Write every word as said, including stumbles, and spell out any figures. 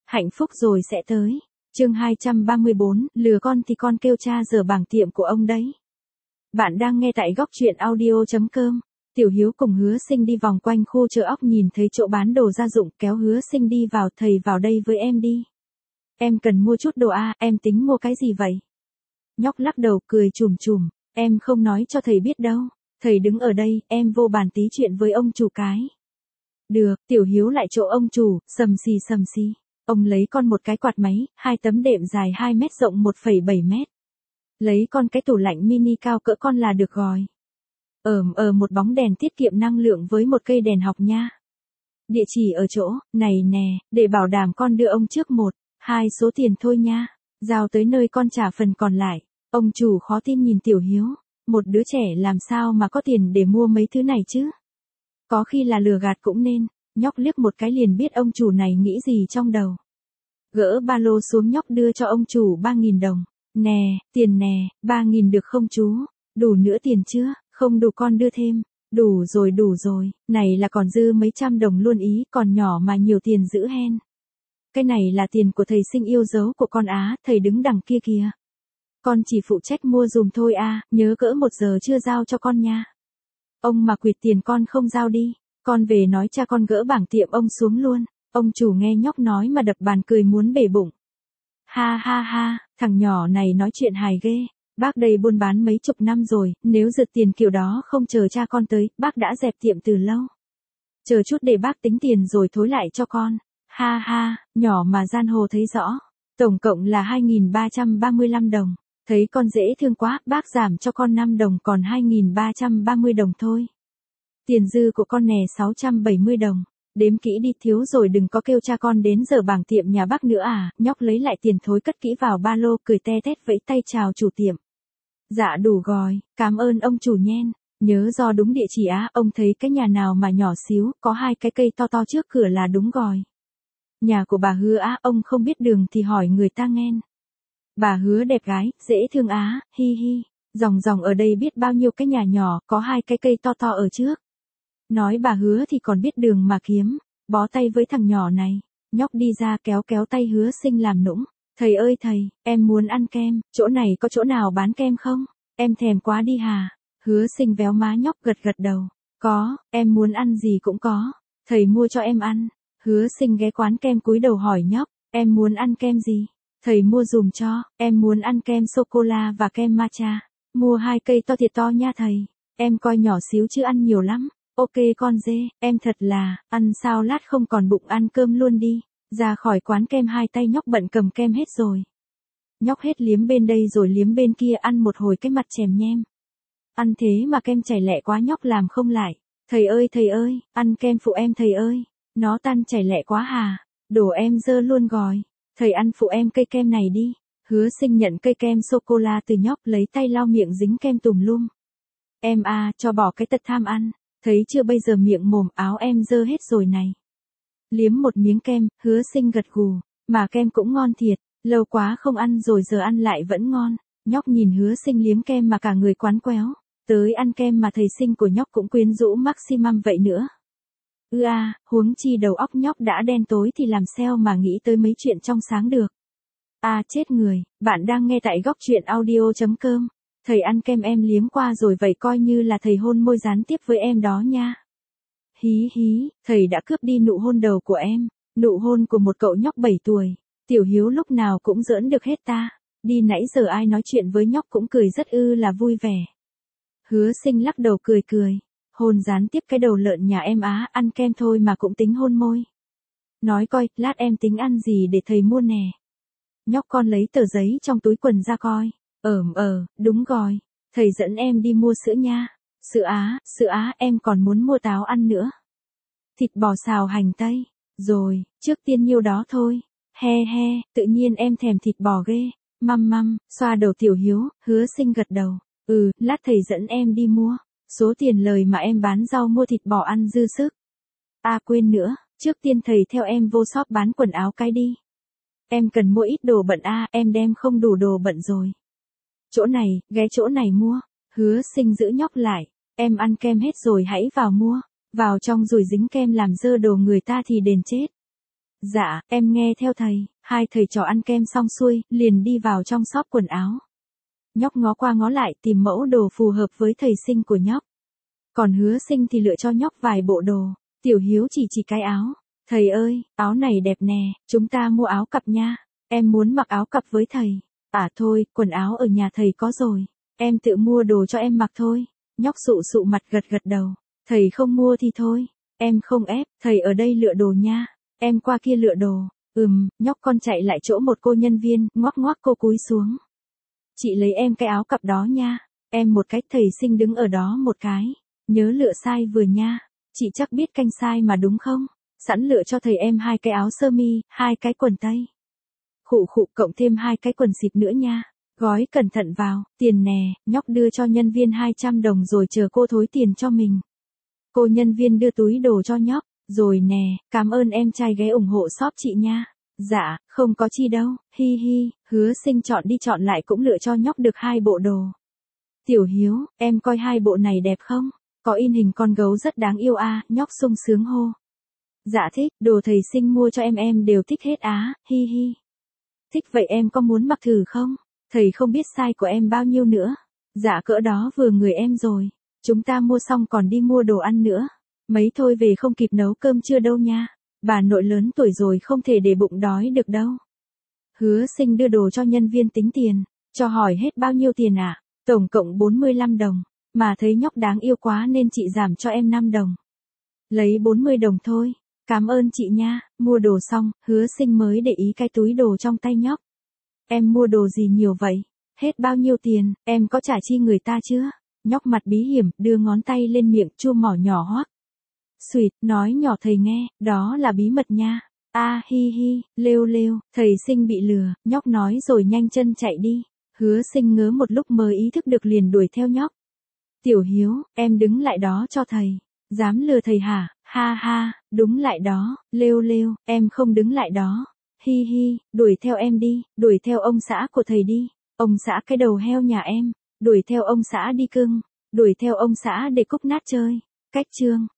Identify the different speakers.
Speaker 1: Hạnh phúc rồi sẽ tới. Chương hai trăm ba mươi bốn, lừa con thì con kêu cha giờ bảng tiệm của ông đấy. Bạn đang nghe tại góc truyện audio chấm com. Tiểu Hiếu cùng Hứa Sinh đi vòng quanh khu chợ ốc nhìn thấy chỗ bán đồ gia dụng, kéo Hứa Sinh đi vào. Thầy vào đây với em đi. Em cần mua chút đồ à, em tính mua cái gì vậy? Nhóc lắc đầu cười chùm chùm, em không nói cho thầy biết đâu. Thầy đứng ở đây, em vô bàn tí chuyện với ông chủ cái. Được, Tiểu Hiếu lại chỗ ông chủ, sầm xì sầm xì. Ông lấy con một cái quạt máy, hai tấm đệm dài hai mét rộng một phẩy bảy mét. Lấy con cái tủ lạnh mini cao cỡ con là được rồi. Ờm ờ một bóng đèn tiết kiệm năng lượng với một cây đèn học nha. Địa chỉ ở chỗ, này nè, để bảo đảm con đưa ông trước một, hai số tiền thôi nha. Giao tới nơi con trả phần còn lại. Ông chủ khó tin nhìn Tiểu Hiếu. Một đứa trẻ làm sao mà có tiền để mua mấy thứ này chứ? Có khi là lừa gạt cũng nên. Nhóc liếc một cái liền biết ông chủ này nghĩ gì trong đầu. Gỡ ba lô xuống, nhóc đưa cho ông chủ ba nghìn đồng. Nè, tiền nè, ba nghìn được không chú? Đủ nữa tiền chưa? Không đủ con đưa thêm. Đủ rồi đủ rồi, này là còn dư mấy trăm đồng luôn ý, còn nhỏ mà nhiều tiền dữ hen. Cái này là tiền của thầy Sinh yêu dấu của con á, thầy đứng đằng kia kìa. Con chỉ phụ trách mua dùm thôi à, nhớ cỡ một giờ chưa giao cho con nha. Ông mà quỵt tiền con không giao đi, con về nói cha con gỡ bảng tiệm ông xuống luôn. Ông chủ nghe nhóc nói mà đập bàn cười muốn bể bụng. Ha ha ha, thằng nhỏ này nói chuyện hài ghê. Bác đây buôn bán mấy chục năm rồi, nếu giật tiền kiểu đó không chờ cha con tới, bác đã dẹp tiệm từ lâu. Chờ chút để bác tính tiền rồi thối lại cho con. Ha ha, nhỏ mà gian hồ thấy rõ. Tổng cộng là hai nghìn ba trăm ba mươi lăm đồng. Thấy con dễ thương quá, bác giảm cho con năm đồng còn hai nghìn ba trăm ba mươi đồng thôi. Tiền dư của con nè sáu trăm bảy mươi đồng. Đếm kỹ đi, thiếu rồi đừng có kêu cha con đến giờ bảng tiệm nhà bác nữa à. Nhóc lấy lại tiền thối cất kỹ vào ba lô, cười te tét vẫy tay chào chủ tiệm. Dạ đủ rồi, cảm ơn ông chủ nhen. Nhớ do đúng địa chỉ á, ông thấy cái nhà nào mà nhỏ xíu, có hai cái cây to to trước cửa là đúng rồi. Nhà của bà Hứa á, ông không biết đường thì hỏi người ta nghe. Bà Hứa đẹp gái, dễ thương á, hi hi. Dòng dòng ở đây biết bao nhiêu cái nhà nhỏ, có hai cái cây to to ở trước. Nói bà Hứa thì còn biết đường mà kiếm, bó tay với thằng nhỏ này. Nhóc đi ra kéo kéo tay Hứa Sinh làm nũng. Thầy ơi thầy, em muốn ăn kem, chỗ này có chỗ nào bán kem không? Em thèm quá đi hà. Hứa Sinh véo má nhóc gật gật đầu. Có, em muốn ăn gì cũng có. Thầy mua cho em ăn. Hứa Sinh ghé quán kem cúi đầu hỏi nhóc, em muốn ăn kem gì? Thầy mua dùm cho, em muốn ăn kem sô-cô-la và kem matcha. Mua hai cây to thiệt to nha thầy. Em coi nhỏ xíu chứ ăn nhiều lắm. Ok con dê, em thật là, ăn sao lát không còn bụng ăn cơm luôn đi. Ra khỏi quán kem hai tay nhóc bận cầm kem hết rồi. Nhóc hết liếm bên đây rồi liếm bên kia, ăn một hồi cái mặt chèm nhem. Ăn thế mà kem chảy lẹ quá, nhóc làm không lại. Thầy ơi thầy ơi, ăn kem phụ em thầy ơi. Nó tan chảy lẹ quá hà. Đổ em dơ luôn rồi. Thầy ăn phụ em cây kem này đi. Hứa Sinh nhận cây kem sô-cô-la từ nhóc, lấy tay lau miệng dính kem tùm lum. Em à, cho bỏ cái tật tham ăn. Thấy chưa, bây giờ miệng mồm áo em dơ hết rồi này. Liếm một miếng kem, Hứa Sinh gật gù. Mà kem cũng ngon thiệt, lâu quá không ăn rồi giờ ăn lại vẫn ngon. Nhóc nhìn Hứa Sinh liếm kem mà cả người quán quéo. Tới ăn kem mà thầy Sinh của nhóc cũng quyến rũ maximum vậy nữa. Ư à, huống chi đầu óc nhóc đã đen tối thì làm sao mà nghĩ tới mấy chuyện trong sáng được. À chết người, bạn đang nghe tại góc truyện audio chấm com. Thầy ăn kem em liếm qua rồi vậy coi như là thầy hôn môi gián tiếp với em đó nha. Hí hí, thầy đã cướp đi nụ hôn đầu của em, nụ hôn của một cậu nhóc bảy tuổi. Tiểu Hiếu lúc nào cũng giỡn được hết ta. Đi nãy giờ ai nói chuyện với nhóc cũng cười rất ư là vui vẻ. Hứa Sinh lắc đầu cười cười. Hôn gián tiếp cái đầu lợn nhà em á, ăn kem thôi mà cũng tính hôn môi. Nói coi, lát em tính ăn gì để thầy mua nè. Nhóc con lấy tờ giấy trong túi quần ra coi. Ờm ờ, đúng rồi. Thầy dẫn em đi mua sữa nha. Sữa á, sữa á, em còn muốn mua táo ăn nữa. Thịt bò xào hành tây. Rồi, trước tiên nhiêu đó thôi. He he, tự nhiên em thèm thịt bò ghê. Măm măm, xoa đầu Tiểu Hiếu, Hứa Sinh gật đầu. Ừ, lát thầy dẫn em đi mua. Số tiền lời mà em bán rau mua thịt bò ăn dư sức. À quên nữa, trước tiên thầy theo em vô shop bán quần áo cái đi. Em cần mua ít đồ bận à, em đem không đủ đồ bận rồi. Chỗ này, ghé chỗ này mua. Hứa Sinh giữ nhóc lại. Em ăn kem hết rồi hãy vào mua. Vào trong rồi dính kem làm dơ đồ người ta thì đền chết. Dạ, em nghe theo thầy. Hai thầy trò ăn kem xong xuôi, liền đi vào trong shop quần áo. Nhóc ngó qua ngó lại tìm mẫu đồ phù hợp với thầy sinh của nhóc. Còn Hứa Sinh thì lựa cho nhóc vài bộ đồ. Tiểu Hiếu chỉ chỉ cái áo. Thầy ơi, áo này đẹp nè, chúng ta mua áo cặp nha. Em muốn mặc áo cặp với thầy. À thôi, quần áo ở nhà thầy có rồi. Em tự mua đồ cho em mặc thôi. Nhóc sụ sụ mặt gật gật đầu. Thầy không mua thì thôi. Em không ép, thầy ở đây lựa đồ nha. Em qua kia lựa đồ. Ừm, nhóc con chạy lại chỗ một cô nhân viên, ngoắc ngoắc cô cúi xuống. Chị lấy em cái áo cặp đó nha. Em một cái, thầy sinh đứng ở đó một cái. Nhớ lựa size vừa nha. Chị chắc biết canh size mà đúng không? Sẵn lựa cho thầy em hai cái áo sơ mi, hai cái quần tây. Khụ khụ cộng thêm hai cái quần xịt nữa nha. Gói cẩn thận vào, tiền nè, nhóc đưa cho nhân viên hai trăm đồng rồi chờ cô thối tiền cho mình. Cô nhân viên đưa túi đồ cho nhóc, rồi nè, cảm ơn em trai ghé ủng hộ shop chị nha. Dạ, không có chi đâu, hi hi, Hứa Sinh chọn đi chọn lại cũng lựa cho nhóc được hai bộ đồ. Tiểu Hiếu, em coi hai bộ này đẹp không? Có in hình con gấu rất đáng yêu à, nhóc sung sướng hô. Dạ thích, đồ thầy sinh mua cho em em đều thích hết á, hi hi. Thích vậy em có muốn mặc thử không? Thầy không biết size của em bao nhiêu nữa. Dạ cỡ đó vừa người em rồi. Chúng ta mua xong còn đi mua đồ ăn nữa. Mấy thôi về không kịp nấu cơm trưa đâu nha. Bà nội lớn tuổi rồi không thể để bụng đói được đâu. Hứa Sinh đưa đồ cho nhân viên tính tiền. Cho hỏi hết bao nhiêu tiền ạ? À? Tổng cộng bốn mươi lăm đồng. Mà thấy nhóc đáng yêu quá nên chị giảm cho em năm đồng. Lấy bốn mươi đồng thôi. Cảm ơn chị nha. Mua đồ xong, Hứa Sinh mới để ý cái túi đồ trong tay nhóc. Em mua đồ gì nhiều vậy? Hết bao nhiêu tiền, em có trả chi người ta chưa? Nhóc mặt bí hiểm, đưa ngón tay lên miệng chu mỏ nhỏ hoắc. Xuyệt, nói nhỏ thầy nghe, đó là bí mật nha. A à, hi hi, lêu lêu, thầy Sinh bị lừa, nhóc nói rồi nhanh chân chạy đi. Hứa Sinh ngớ một lúc mới ý thức được liền đuổi theo nhóc. Tiểu Hiếu, em đứng lại đó cho thầy. Dám lừa thầy hả? Ha ha, đúng lại đó, lêu lêu, em không đứng lại đó. Hi hi, đuổi theo em đi, đuổi theo ông xã của thầy đi. Ông xã cái đầu heo nhà em, đuổi theo ông xã đi cưng, đuổi theo ông xã để cúc nát chơi. Cách chương